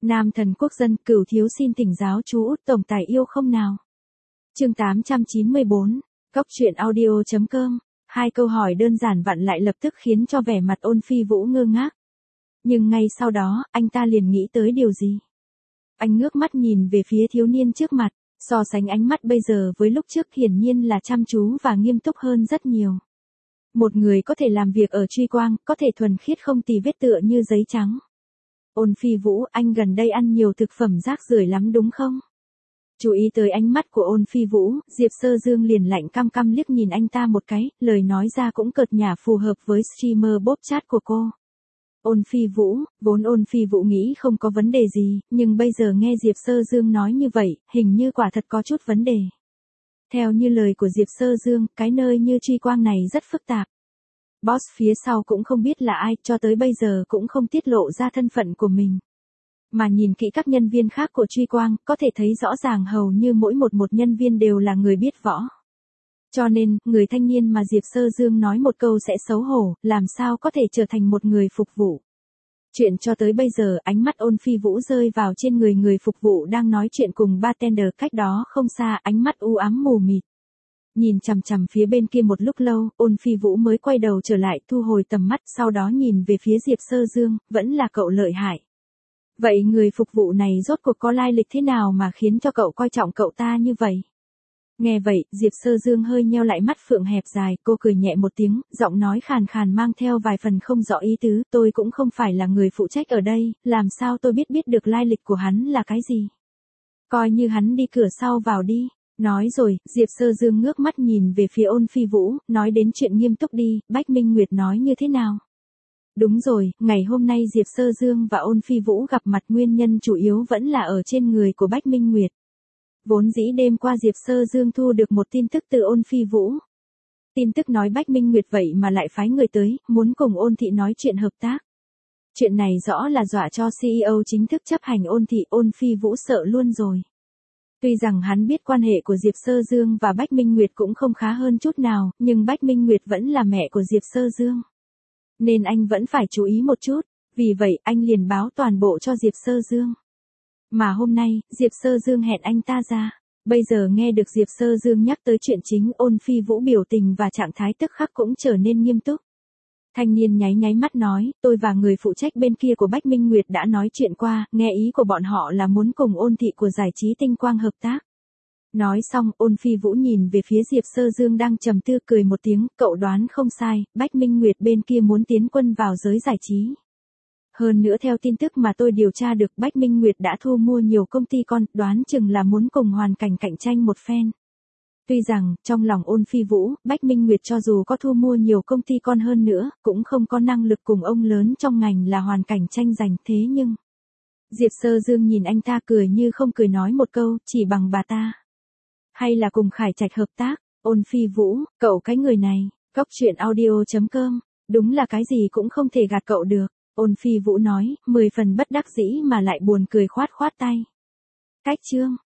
Nam thần quốc dân, Cửu thiếu xin thỉnh giáo chú Út tổng tài yêu không nào. Chương 894, Cóc truyện audio.com. Hai câu hỏi đơn giản vặn lại lập tức khiến cho vẻ mặt Ôn Phi Vũ ngơ ngác. Nhưng ngay sau đó, anh ta liền nghĩ tới điều gì? Anh ngước mắt nhìn về phía thiếu niên trước mặt, so sánh ánh mắt bây giờ với lúc trước hiển nhiên là chăm chú và nghiêm túc hơn rất nhiều. Một người có thể làm việc ở Truy Quang, có thể thuần khiết không tì vết tựa như giấy trắng. Ôn Phi Vũ, anh gần đây ăn nhiều thực phẩm rác rưởi lắm đúng không? Chú ý tới ánh mắt của Ôn Phi Vũ, Diệp Sơ Dương liền lạnh căm căm liếc nhìn anh ta một cái, lời nói ra cũng cợt nhả phù hợp với streamer bóp chat của cô. Ôn Phi Vũ, vốn Ôn Phi Vũ nghĩ không có vấn đề gì, nhưng bây giờ nghe Diệp Sơ Dương nói như vậy, hình như quả thật có chút vấn đề. Theo như lời của Diệp Sơ Dương, cái nơi như Truy Quang này rất phức tạp. Boss phía sau cũng không biết là ai, cho tới bây giờ cũng không tiết lộ ra thân phận của mình. Mà nhìn kỹ các nhân viên khác của Truy Quang, có thể thấy rõ ràng hầu như mỗi một nhân viên đều là người biết võ. Cho nên, người thanh niên mà Diệp Sơ Dương nói một câu sẽ xấu hổ, làm sao có thể trở thành một người phục vụ. Chuyện cho tới bây giờ, ánh mắt Ôn Phi Vũ rơi vào trên người phục vụ đang nói chuyện cùng bartender cách đó không xa, ánh mắt u ám mù mịt. Nhìn chằm chằm phía bên kia một lúc lâu, Ôn Phi Vũ mới quay đầu trở lại, thu hồi tầm mắt, sau đó nhìn về phía Diệp Sơ Dương, vẫn là cậu lợi hại. Vậy người phục vụ này rốt cuộc có lai lịch thế nào mà khiến cho cậu coi trọng cậu ta như vậy? Nghe vậy, Diệp Sơ Dương hơi nheo lại mắt phượng hẹp dài, cô cười nhẹ một tiếng, giọng nói khàn khàn mang theo vài phần không rõ ý tứ, tôi cũng không phải là người phụ trách ở đây, làm sao tôi biết được lai lịch của hắn là cái gì? Coi như hắn đi cửa sau vào đi. Nói rồi, Diệp Sơ Dương ngước mắt nhìn về phía Ôn Phi Vũ, nói đến chuyện nghiêm túc đi, Bách Minh Nguyệt nói như thế nào? Đúng rồi, ngày hôm nay Diệp Sơ Dương và Ôn Phi Vũ gặp mặt nguyên nhân chủ yếu vẫn là ở trên người của Bách Minh Nguyệt. Vốn dĩ đêm qua Diệp Sơ Dương thu được một tin tức từ Ôn Phi Vũ. Tin tức nói Bách Minh Nguyệt vậy mà lại phái người tới, muốn cùng Ôn Thị nói chuyện hợp tác. Chuyện này rõ là dọa cho CEO chính thức chấp hành Ôn Thị, Ôn Phi Vũ sợ luôn rồi. Tuy rằng hắn biết quan hệ của Diệp Sơ Dương và Bách Minh Nguyệt cũng không khá hơn chút nào, nhưng Bách Minh Nguyệt vẫn là mẹ của Diệp Sơ Dương. Nên anh vẫn phải chú ý một chút, vì vậy anh liền báo toàn bộ cho Diệp Sơ Dương. Mà hôm nay, Diệp Sơ Dương hẹn anh ta ra. Bây giờ nghe được Diệp Sơ Dương nhắc tới chuyện chính, Ôn Phi Vũ biểu tình và trạng thái tức khắc cũng trở nên nghiêm túc. Thanh niên nháy mắt nói, tôi và người phụ trách bên kia của Bách Minh Nguyệt đã nói chuyện qua, nghe ý của bọn họ là muốn cùng Ôn Thị của giải trí Tinh Quang hợp tác. Nói xong, Ôn Phi Vũ nhìn về phía Diệp Sơ Dương đang trầm tư cười một tiếng, cậu đoán không sai, Bách Minh Nguyệt bên kia muốn tiến quân vào giới giải trí. Hơn nữa theo tin tức mà tôi điều tra được, Bách Minh Nguyệt đã thu mua nhiều công ty con, đoán chừng là muốn cùng hoàn cảnh cạnh tranh một phen. Tuy rằng, trong lòng Ôn Phi Vũ, Bách Minh Nguyệt cho dù có thu mua nhiều công ty con hơn nữa, cũng không có năng lực cùng ông lớn trong ngành là hoàn cảnh tranh giành, thế nhưng... Diệp Sơ Dương nhìn anh ta cười như không cười nói một câu, chỉ bằng bà ta. Hay là cùng Khải Trạch hợp tác, Ôn Phi Vũ, cậu cái người này, Cóc truyện audio.com, đúng là cái gì cũng không thể gạt cậu được. Ôn Phi Vũ nói, 10 phần bất đắc dĩ mà lại buồn cười khoát tay. Cách chương.